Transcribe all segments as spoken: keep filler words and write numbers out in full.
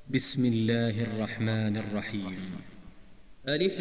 بسم الله الرحمن الرحيم. ألف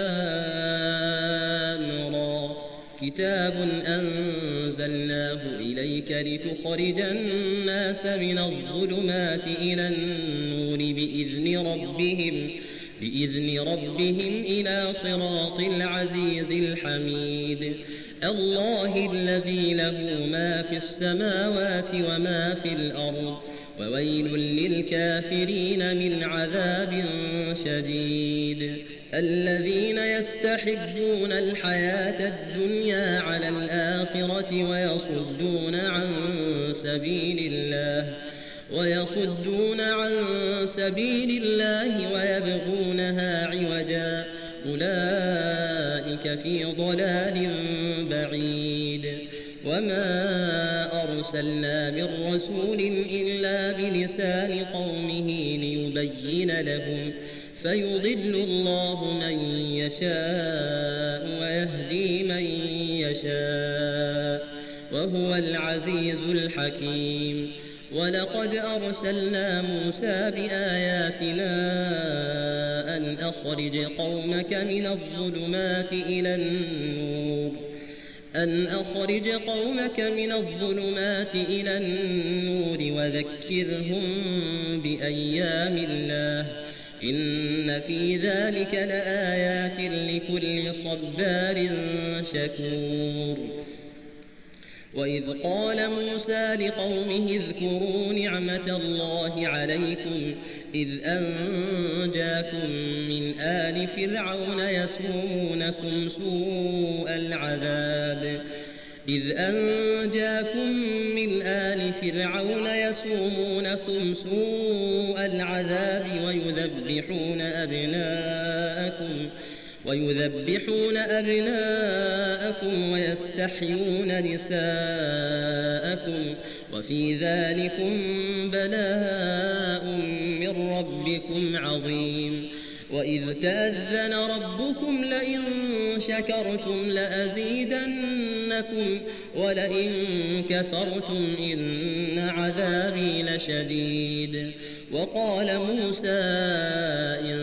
لام را. كتاب أنزلناه إليك لتخرج الناس من الظلمات إلى النور بإذن ربهم بإذن ربهم إلى صراط العزيز الحميد. الله الذي له ما في السماوات وما في الأرض، وويل للكافرين من عذاب شديد. الذين يستحبون الحياة الدنيا على الآخرة ويصدون عن سبيل الله ويصدون عن سبيل الله ويبغونها عوجا، أولئك في ضلال بعيد. وما أرسلنا من رسول إلا بلسان قومه ليبين لهم، فيضل الله من يشاء ويهدي من يشاء، وهو العزيز الحكيم. ولقد أرسلنا موسى بآياتنا أن أخرج قومك من الظلمات إلى النور أن أخرج قومك من الظلمات إلى النور وذكرهم بأيام الله، إن في ذلك لآيات لكل صبار شكور. وإذ قال موسى لقومه اذكروا نعمة الله عليكم إذ أنجاكم من آل فرعون يسومونكم سوء العذاب إذ أنجاكم من آل فرعون يسومونكم سوء العذاب ويذبحون أبناءكم ويذبحون أبناءكم ويستحيون نساءكم، وفي ذلكم بلاء من ربكم عظيم. وإذ تأذن ربكم لئن شكرتم لأزيدنكم ولئن كفرتم إن عذابي لشديد. وقال موسى إن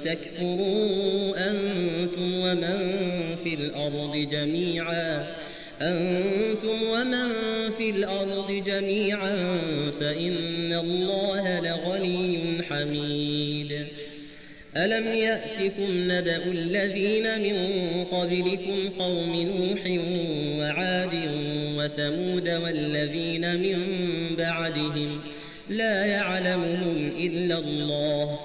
تكفروا أنتم ومن في الأرض جميعا أنتم ومن في الأرض جميعا فإن الله لغني حميد. ألم يأتكم نبأ الذين من قبلكم قوم نوح وعاد وثمود والذين من بعدهم لا يعلمهم إلا الله،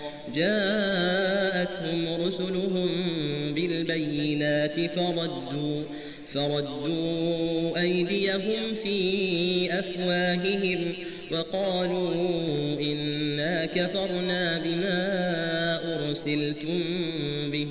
جاءتهم رسلهم بالبينات فردوا فردوا أيديهم في أفواههم وقالوا إنا كفرنا بما أرسلتم به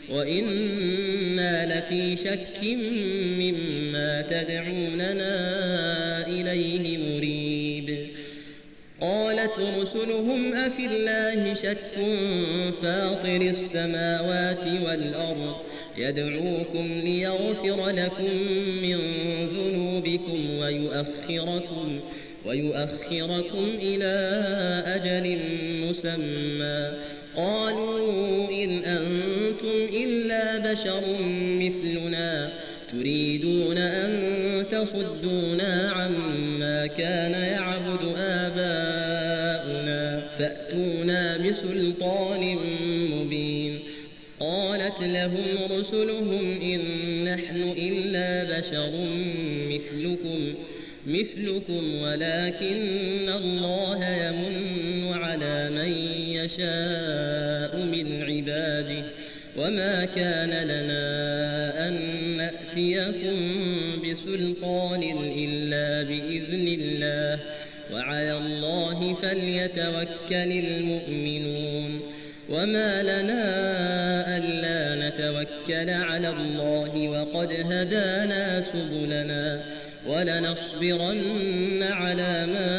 وإنا لفي شك مما تدعوننا إليه مريب. قالت رسلهم أفي الله شك فاطر السماوات والأرض يدعوكم ليغفر لكم من ذنوبكم ويؤخركم ويؤخركم إلى أجل مسمى. قالوا إن أنتم إلا بشر مثلنا تريدون أن تصدونا عما كان يعبد آباؤنا فأتونا بسلطان مبين. قالت لهم رسلهم إن نحن إلا بشر مثلكم مثلكم ولكن الله يمن على من يشاء من عباده، وما كان لنا أن نأتيكم بسلطان إلا بإذن الله، وعلى الله فليتوكل المؤمنون. وما لنا ألا نتوكل على الله وقد هدانا سبلنا ولنصبرن على ما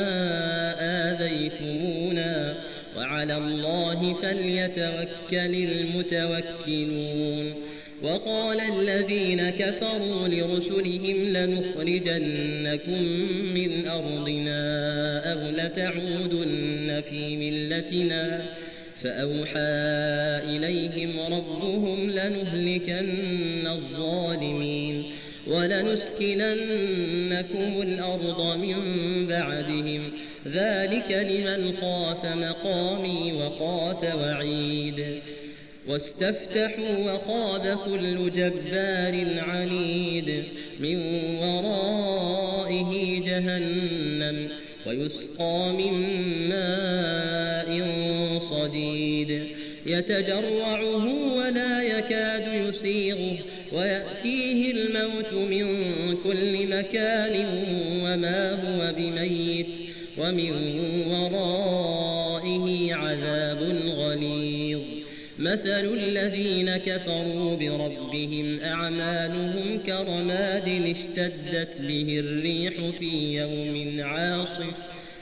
آذيتمونا وعلى الله فليتوكل المتوكلون. وقال الذين كفروا لرسلهم لنخرجنكم من أرضنا أو لتعودن في ملتنا فأوحى إليهم ربهم لنهلكن الظالمين ولنسكننكم الأرض من بعدهم ذلك لمن خاف مقامي وخاف وعيد واستفتحوا وخاب كل جبار عنيد من ورائه جهنم ويسقى من ماء صديد يتجرعه ولا يكاد يسيغه ويأتيه الموت من كل مكان وما هو بميت ومن ورائه عذاب غليظ مثل الذين كفروا بربهم أعمالهم كرماد اشتدت به الريح في يوم عاصف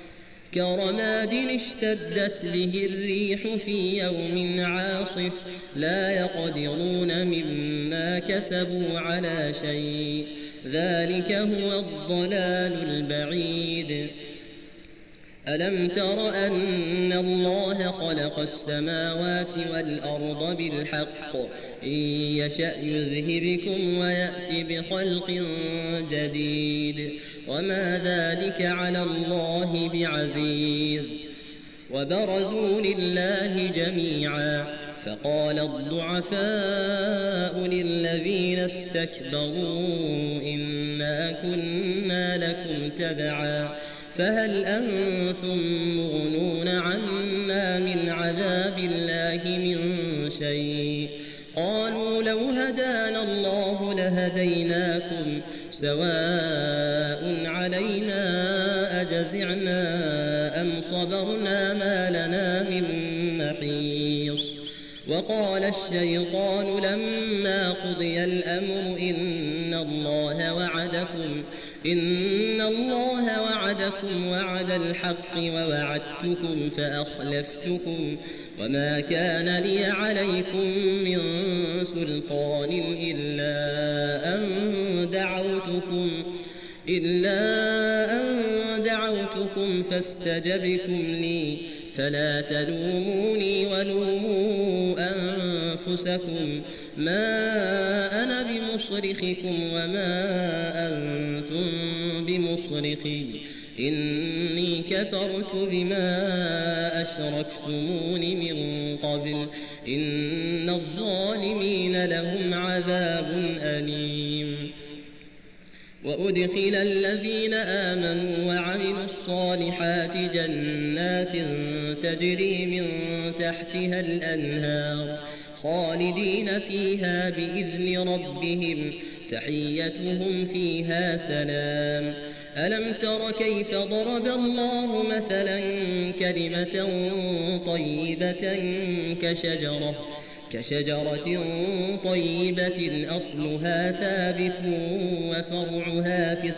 كرماد اشتدت به الريح في يوم عاصف لا يقدرون مما كسبوا على شيء ذلك هو الضلال البعيد ألم تر أن الله خلق السماوات والأرض بالحق إن يشأ يذهبكم ويأتي بخلق جديد وما ذلك على الله بعزيز وبرزوا لله جميعا فقال الضعفاء للذين استكبروا إنا كنا لكم تبعا فهل أنتم مغنون عنا من عذاب الله من شيء قالوا لو هدانا الله لهديناكم سواء علينا أجزعنا أم صبرنا ما لنا من محيص وقال الشيطان لما قضي الأمر إن الله وعدكم إن الله وعدكم وعد الحق ووعدتكم فأخلفتكم وما كان لي عليكم من سلطان إلا أن دعوتكم إلا أن دعوتكم فاستجبتم لي فلا تلوموني ولوموا أنفسكم ما أنا بمصرخكم وما أنتم بمصرخي إني كفرت بما أشركتمون من قبل إن الظالمين لهم عذاب أليم وأدخل الذين آمنوا وعملوا الصالحات جنات تجري من تحتها الأنهار خالدين فيها بإذن ربهم تحيتهم فيها سلام ألم تر كيف ضرب الله مثلا كلمة طيبة كشجرة كشجرة طيبة أصلها ثابت وفرعها في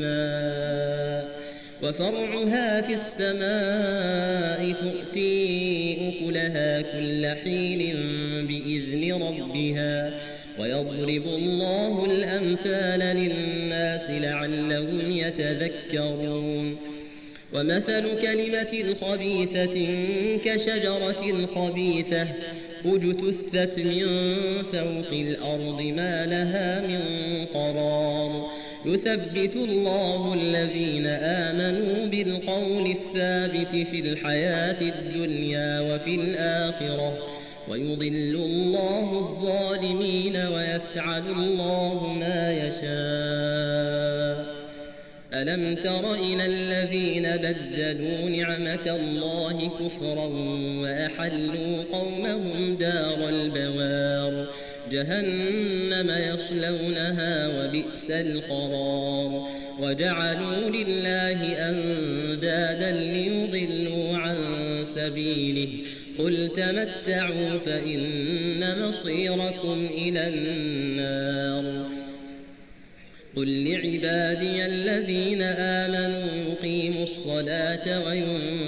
السماء وفرعها في السماء تؤتي أكلها كل حين بإذن ربها ويضرب الله الأمثال للناس لعلهم يتذكرون ومثل كلمة خبيثة كشجرة خبيثة اجتثت من فوق الأرض ما لها من قرار يثبت الله الذين آمنوا بالقول الثابت في الحياة الدنيا وفي الآخرة ويضل الله الظالمين ويفعل الله ما يشاء ألم تر إلى الذين بدلوا نعمة الله كفرا وأحلوا قومهم دار البوار جهنم يصلونها وبئس القرار وجعلوا لله أندادا ليضلوا عن سبيله قل تمتعوا فإن مصيركم إلى النار قل لعبادي الذين آمنوا يقيموا الصلاة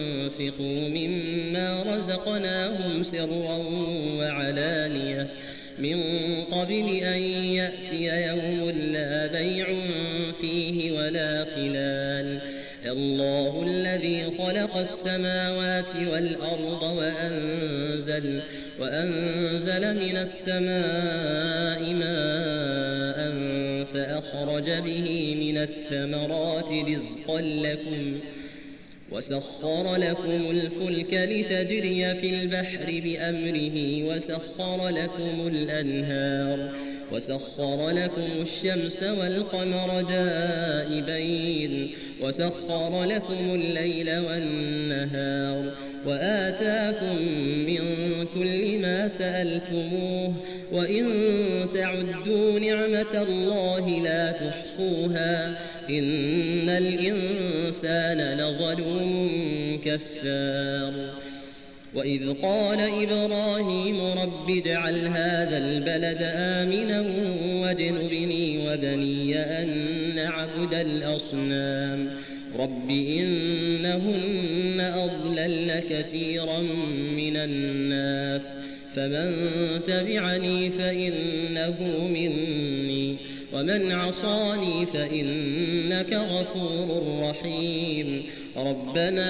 وينفقوا مما رزقناهم سرا وعلانية من قبل أن يأتي يوم لا بيع فيه ولا خلال الله الذي خلق السماوات والأرض وأنزل, وأنزل من السماء ماء فأخرج به من الثمرات رزقا لكم وسخر لكم الفلك لتجري في البحر بأمره وسخر لكم الأنهار وسخر لكم الشمس والقمر دائبين وسخر لكم الليل والنهار وآتاكم من كل ما سألتموه وإن تعدوا نعمة الله لا تحصوها إن الإنسان لظلوم كفار وإذ قال إبراهيم رب اجعل هذا البلد آمنا واجنبني وبني أن نعبد الأصنام رب إنهن أضللن كثيرا من الناس فمن تبعني فإنه مني ومن عصاني فإنك غفور رحيم ربنا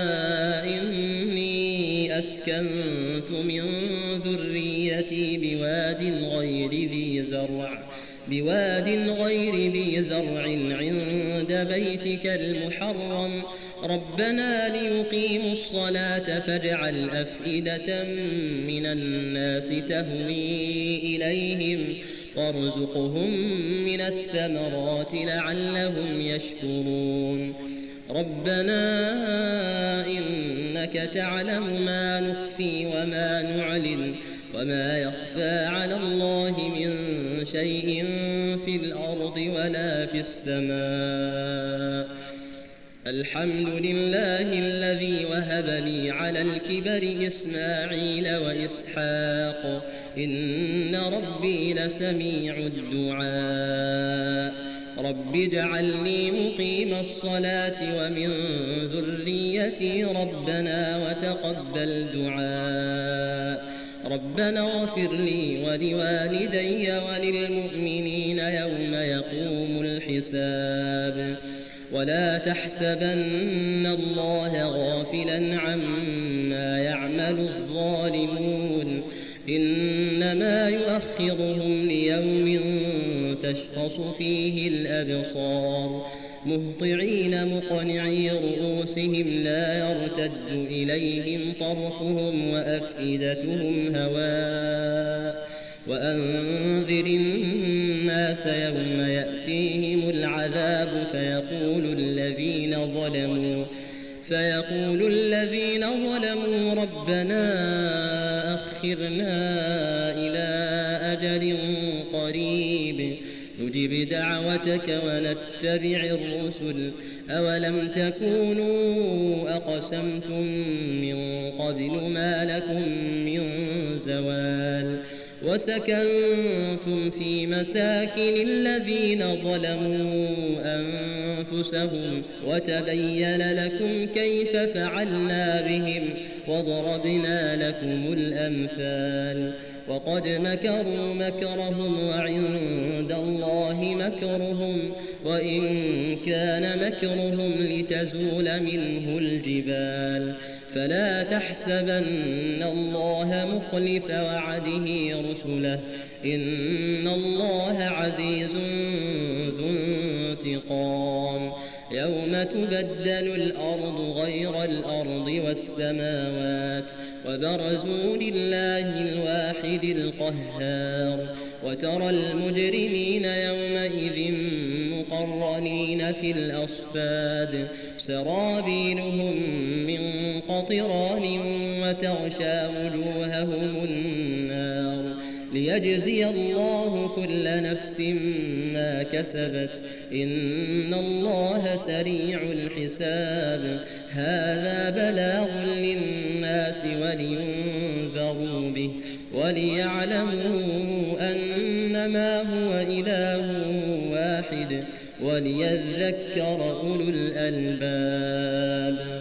إني أسكنت من ذريتي بواد غير ذي زرع بواد غير ذي زرع عند بيتك المحرم ربنا ليقيموا الصلاة فاجعل أفئدة من الناس تهوي إليهم وارزقهم من الثمرات لعلهم يشكرون ربنا إنك تعلم ما نخفي وما نعلن وما يخفى على الله من شيء في الأرض ولا في السماء الحمد لله الذي وهب لي على الكبر إسماعيل وإسحاق إن ربي لسميع الدعاء رب اجعلني مقيم الصلاة ومن ذريتي ربنا وتقبل دعاء ربنا اغفر لي ولوالدي وللمؤمنين يوم يقوم الحساب ولا تحسبن الله غافلا عما يعمل الظالمون إنما يؤخرهم ليوم تشخص فيه الأبصار مهطعين مقنعي رؤوسهم لا يرتد إليهم طرفهم وأفئدتهم هواء وأنذر الناس يوم يأتيهم العذاب فيقول الذين ظلموا فيقول الذين ظلموا ربنا أخرنا إلى أجل قريب نجب دعوتك ونتبع الرسل أولم تكونوا أقسمتم من قبل ما لكم من زوال وسكنتم في مساكن الذين ظلموا أنفسهم وتبين لكم كيف فعلنا بهم وضربنا لكم الأمثال وقد مكروا مكرهم وعند الله مكرهم وإن كان مكرهم لتزول منه الجبال فلا تحسبن الله مخلف وعده رسله إن الله عزيز ذو انتقام يوم تبدل الأرض غير الأرض والسماوات وبرزوا لله الواحد القهار وترى المجرمين يومئذ مقرنين في الأصفاد سرابيلهم من قطران وتغشى وجوههم النار ليجزي الله كل نفس ما كسبت إن الله سريع الحساب هذا بلاغ للناس ولينذروا به وليعلموا أنما هو إله واحد وليذكر أولو الألباب.